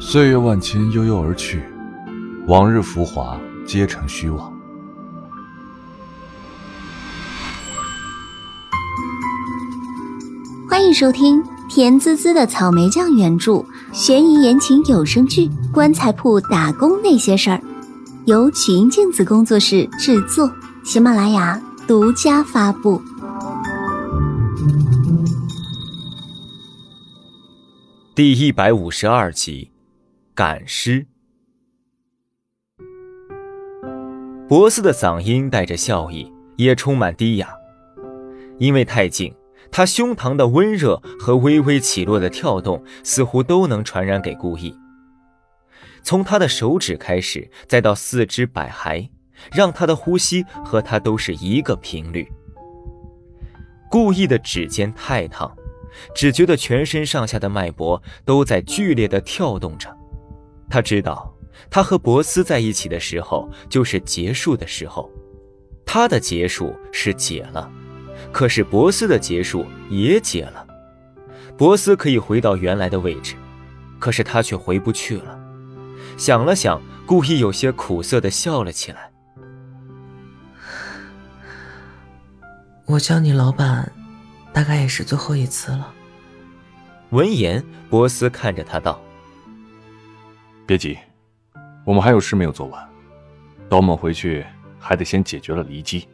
岁月万千，悠悠而去，往日浮华皆成虚妄。 欢迎收听甜滋滋的草莓酱原著悬疑言情有声剧《棺材铺打工那些事儿》，由曲音镜子工作室制作，喜马拉雅独家发布。 第152集，赶尸。博斯的嗓音带着笑意，也充满低哑。因为太近，他胸膛的温热和微微起落的跳动似乎都能传染给顾意。从他的手指开始，再到四肢百骸，让他的呼吸和他都是一个频率。顾意的指尖太烫，只觉得全身上下的脉搏都在剧烈地跳动着。他知道他和博斯在一起的时候就是结束的时候，他的结束是解了，可是博斯的结束也解了。博斯可以回到原来的位置，可是他却回不去了。想了想，故意有些苦涩地笑了起来。 我叫你老板，大概也是最后一次了。 闻言，博斯看着他道： 别急，我们还有事没有做完，等我们回去还得先解决了离姬。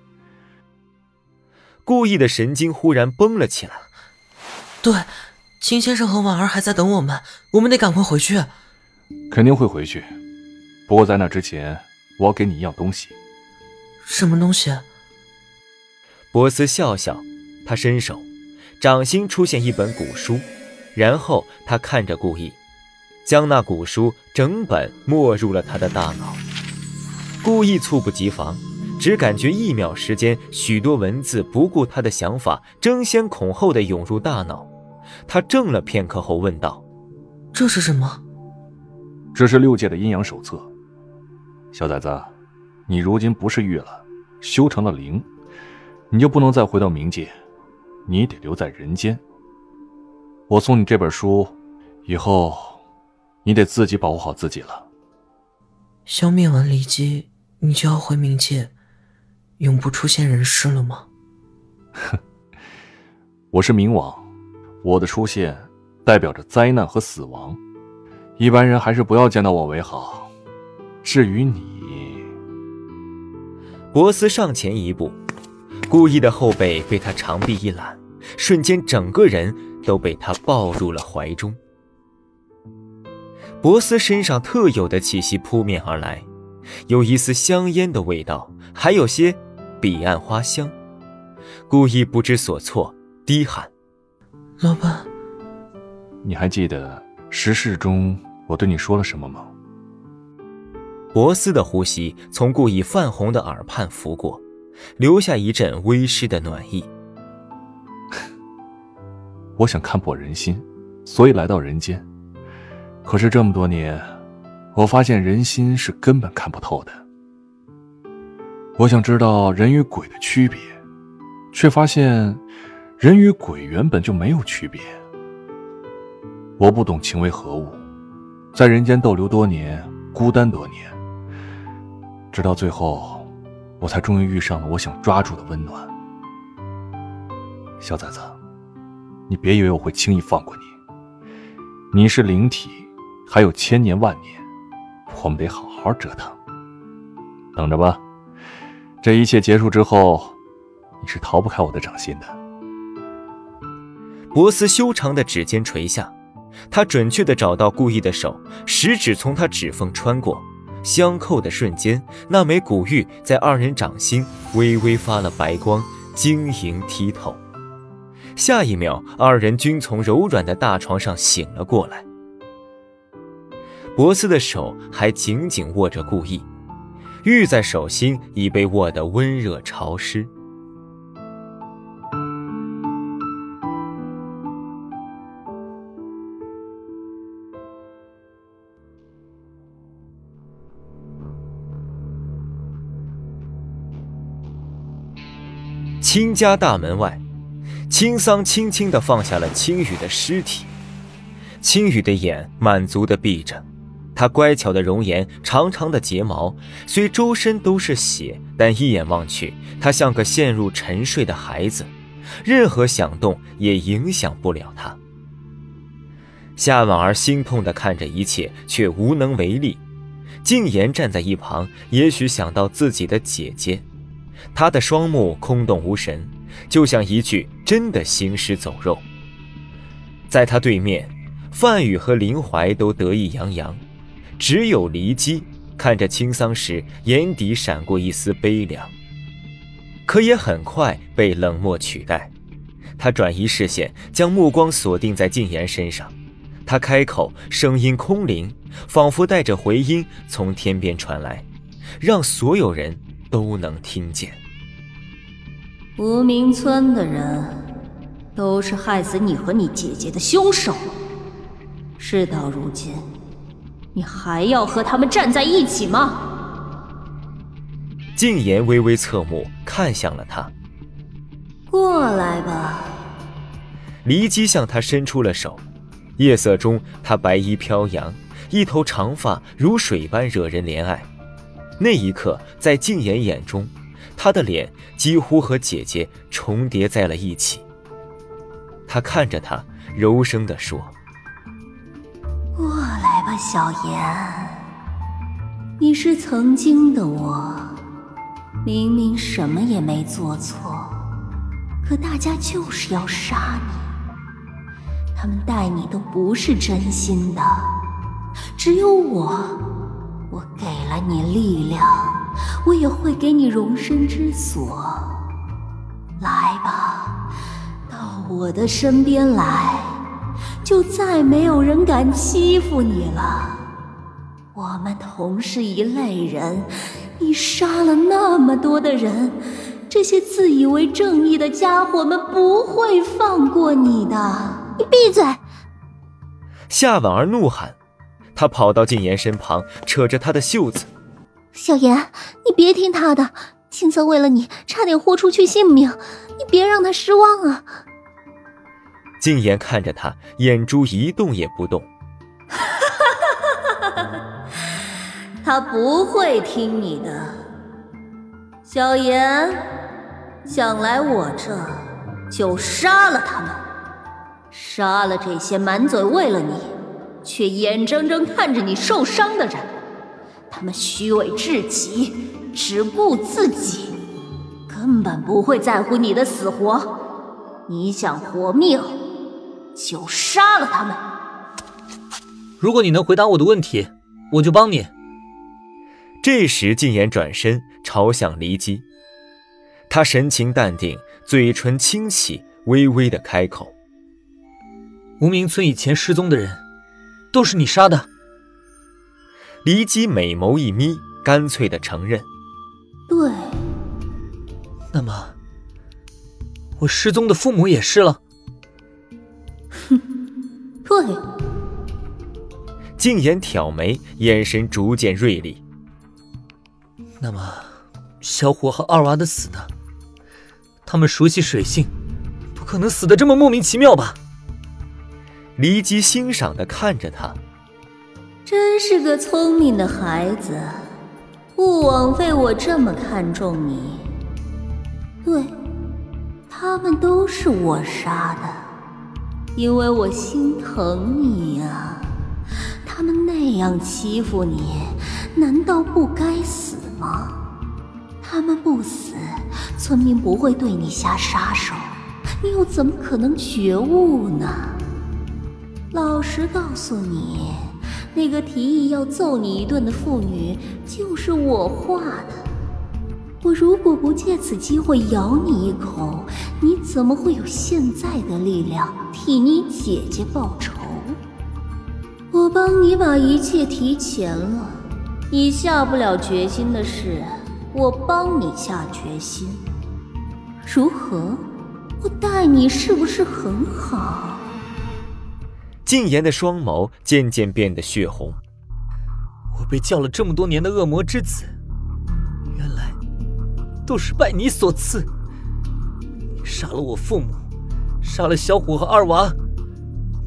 顾意的神经忽然绷了起来。 对，秦先生和婉儿还在等我们，我们得赶快回去。 肯定会回去，不过在那之前，我要给你一样东西。 什么东西？ 博斯笑笑，他伸手，掌心出现一本古书，然后他看着顾意，将那古书整本没入了他的大脑。顾意猝不及防，只感觉1秒时间，许多文字不顾他的想法，争先恐后地涌入大脑。他怔了片刻后问道： 这是什么？ 这是6界的阴阳手册。小崽子，你如今不是玉了，修成了灵，你就不能再回到冥界，你得留在人间。我送你这本书，以后你得自己保护好自己了。 消灭完离姬，你就要回冥界，永不出现人世了吗？ 我是冥王，我的出现代表着灾难和死亡，一般人还是不要见到我为好。至于你…… 博斯上前一步，顾意的后背被他长臂一揽，瞬间整个人都被他抱入了怀中。博斯身上特有的气息扑面而来，有一丝香烟的味道，还有些彼岸花香。顾意不知所措，低喊： 老板。 你还记得时事中我对你说了什么吗？ 博斯的呼吸从顾意泛红的耳畔拂过，留下一阵微湿的暖意。 我想看破人心，所以来到人间。可是这么多年，我发现人心是根本看不透的。我想知道人与鬼的区别，却发现人与鬼原本就没有区别。我不懂情为何物，在人间逗留多年，孤单多年，直到最后，我才终于遇上了我想抓住的温暖。小崽子，你别以为我会轻易放过你，你是灵体，还有千年万年，我们得好好折腾。等着吧，这一切结束之后，你是逃不开我的掌心的。 博斯修长的指尖垂下，他准确地找到顾意的手，食指从他指缝穿过，相扣的瞬间，那枚古玉在2人掌心微微发了白光，晶莹剔透。下一秒，2人均从柔软的大床上醒了过来。博斯的手还紧紧握着顾意，玉在手心已被握得温热潮湿。亲家大门外，青桑轻轻地放下了青羽的尸体。 青羽的眼满足地闭着，她乖巧的容颜，长长的睫毛，虽周身都是血，但一眼望去，她像个陷入沉睡的孩子，任何响动也影响不了她。夏婉儿心痛地看着一切，却无能为力。静言站在一旁，也许想到自己的姐姐，她的双目空洞无神，就像一具真的行尸走肉。在她对面，范宇和林怀都得意洋洋，只有黎姬看着青桑时，眼底闪过一丝悲凉，可也很快被冷漠取代。他转移视线，将目光锁定在静言身上。他开口，声音空灵，仿佛带着回音从天边传来，让所有人都能听见。 无名村的人都是害死你和你姐姐的凶手，事到如今，你还要和他们站在一起吗？ 静言微微侧目，看向了他。 过来吧。 黎姬向他伸出了手，夜色中她白衣飘扬，一头长发如水般惹人怜爱。那一刻，在静言眼中，她的脸几乎和姐姐重叠在了一起。他看着她，柔声地说： 过来吧，小言，你是曾经的我，明明什么也没做错，可大家就是要杀你。他们待你都不是真心的，只有我给了你力量，我也会给你容身之所。来吧，到我的身边来，就再没有人敢欺负你了。我们同是一类人，你杀了那么多的人，这些自以为正义的家伙们不会放过你的。你闭嘴！ 夏婉儿怒喊，她跑到静言身旁，扯着她的袖子。 小言，你别听他的，青桑为了你差点豁出去性命，你别让他失望啊。 静言看着他，眼珠一动也不动。 他不会听你的。小言，想来我这就杀了他们，杀了这些满嘴为了你却眼睁睁看着你受伤的人。他们虚伪至极，只顾自己，根本不会在乎你的死活。你想活命，就杀了他们。 如果你能回答我的问题，我就帮你。 这时静言转身朝向黎姬，他神情淡定，嘴唇轻启，微微的开口： 无名村以前失踪的人都是你杀的。 黎姬美眸一眯，干脆地承认： 对。 那么我失踪的父母也是了？ 对。 静言挑眉，眼神逐渐锐利。 那么小虎和二娃的死呢？他们熟悉水性，不可能死得这么莫名其妙吧？ 黎姬欣赏地看着他， 真是个聪明的孩子，不枉费我这么看重你。对，他们都是我杀的，因为我心疼你呀。他们那样欺负你，难道不该死吗？他们不死，村民不会对你下杀手，你又怎么可能觉悟呢？老实告诉你，那个提议要揍你一顿的妇女就是我画的。我如果不借此机会咬你一口，你怎么会有现在的力量替你姐姐报仇？我帮你把一切提前了，你下不了决心的事，我帮你下决心。如何？我待你是不是很好？ 静言的双眸渐渐变得血红。 我被叫了这么多年的恶魔之子，原来都是拜你所赐。你杀了我父母，杀了小虎和二娃，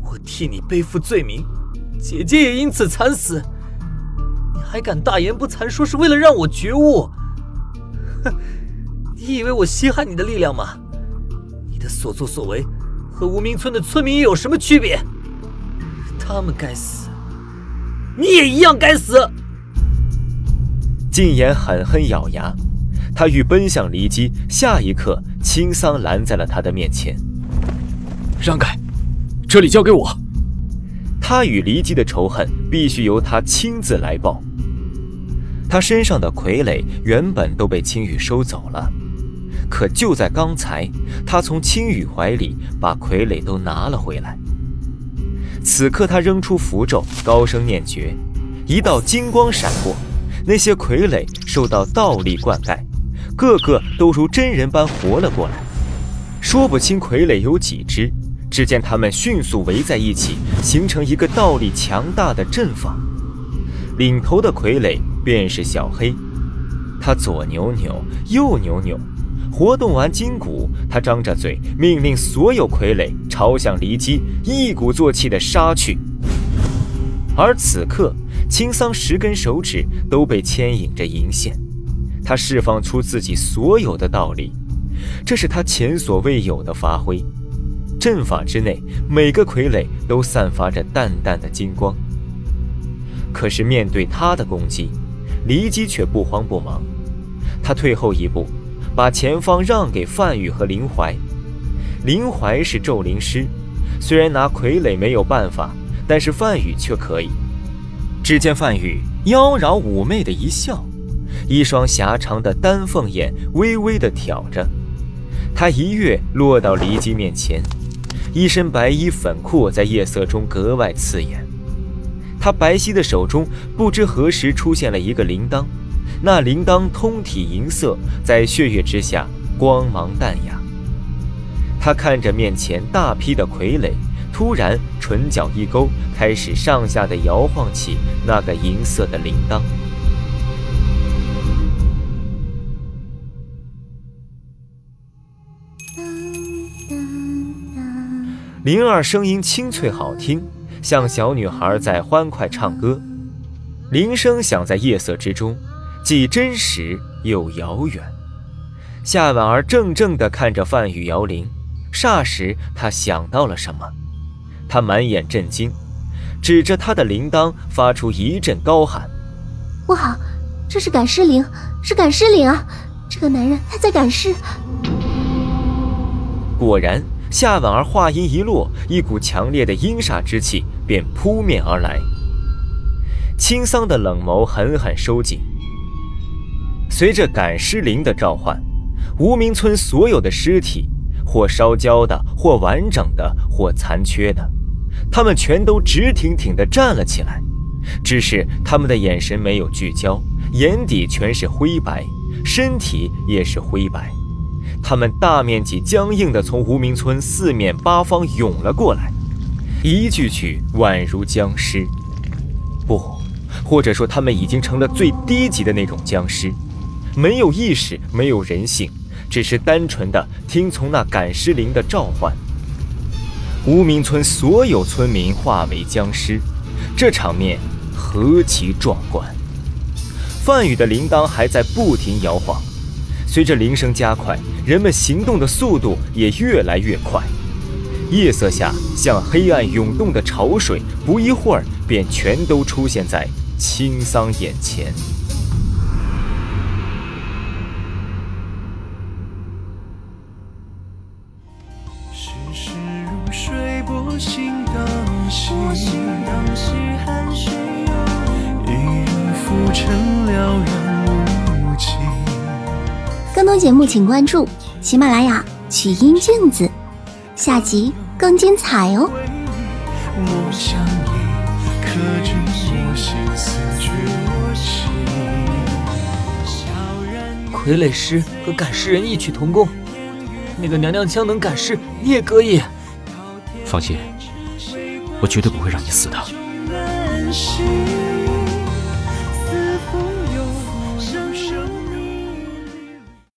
我替你背负罪名，姐姐也因此惨死，你还敢大言不惭说是为了让我觉悟？哼，你以为我稀罕你的力量吗？你的所作所为和无名村的村民有什么区别？他们该死，你也一样该死。 禁言狠狠咬牙，他欲奔向离姬，下一刻青桑拦在了他的面前。 让开，这里交给我。 他与离姬的仇恨必须由他亲自来报。他身上的傀儡原本都被青羽收走了，可就在刚才，他从青羽怀里把傀儡都拿了回来。此刻他扔出符咒，高声念诀，一道金光闪过，那些傀儡受到道力灌溉，个个都如真人般活了过来。说不清傀儡有几只，只见他们迅速围在一起，形成一个道力强大的阵法。领头的傀儡便是小黑，他左扭扭，右扭扭，活动完筋骨，他张着嘴，命令所有傀儡朝向离姬，一鼓作气地杀去。而此刻，青桑10根手指都被牵引着银线，他释放出自己所有的道力，这是他前所未有的发挥。阵法之内，每个傀儡都散发着淡淡的金光。可是面对他的攻击，离姬却不慌不忙，他退后一步，把前方让给范宇和林怀。林怀是咒灵师，虽然拿傀儡没有办法，但是范宇却可以。只见范宇妖娆妩媚的一笑，一双狭长的丹凤眼微微地挑着，他一跃落到离姬面前，一身白衣粉裤在夜色中格外刺眼。他白皙的手中不知何时出现了一个铃铛，那铃铛通体银色，在血月之下光芒淡雅。他看着面前大批的傀儡，突然唇角一勾，开始上下的摇晃起那个银色的铃铛。灵儿声音清脆好听，像小女孩在欢快唱歌，铃声响在夜色之中，既真实又遥远。夏婉儿怔怔地看着范宇摇铃，霎时她想到了什么，她满眼震惊，指着他的铃铛发出一阵高喊： 不好，这是赶尸铃，是赶尸铃啊！这个男人他在赶尸。 果然，夏婉儿话音一落，一股强烈的阴煞之气便扑面而来。青桑的冷眸狠狠收紧。随着赶尸铃的召唤，无名村所有的尸体，或烧焦的，或完整的，或残缺的，他们全都直挺挺地站了起来，只是他们的眼神没有聚焦，眼底全是灰白，身体也是灰白。他们大面积僵硬地从无名村四面八方涌了过来，一具具宛如僵尸，不，或者说他们已经成了最低级的那种僵尸，没有意识，没有人性，只是单纯地听从那赶尸铃的召唤。无名村所有村民化为僵尸，这场面何其壮观！范宇的铃铛还在不停摇晃，随着铃声加快，人们行动的速度也越来越快。夜色下像黑暗涌动的潮水，不一会儿便全都出现在青桑眼前。 世事如水，波心荡兮，寒水一人浮沉了然无情。 更多节目请关注喜马拉雅曲音镜子，下集更精彩哦。 我想你刻进我心思绝我心。 傀儡师和赶尸人异曲同工，那个娘娘腔能赶尸，你也可以。 放心，我绝对不会让你死的。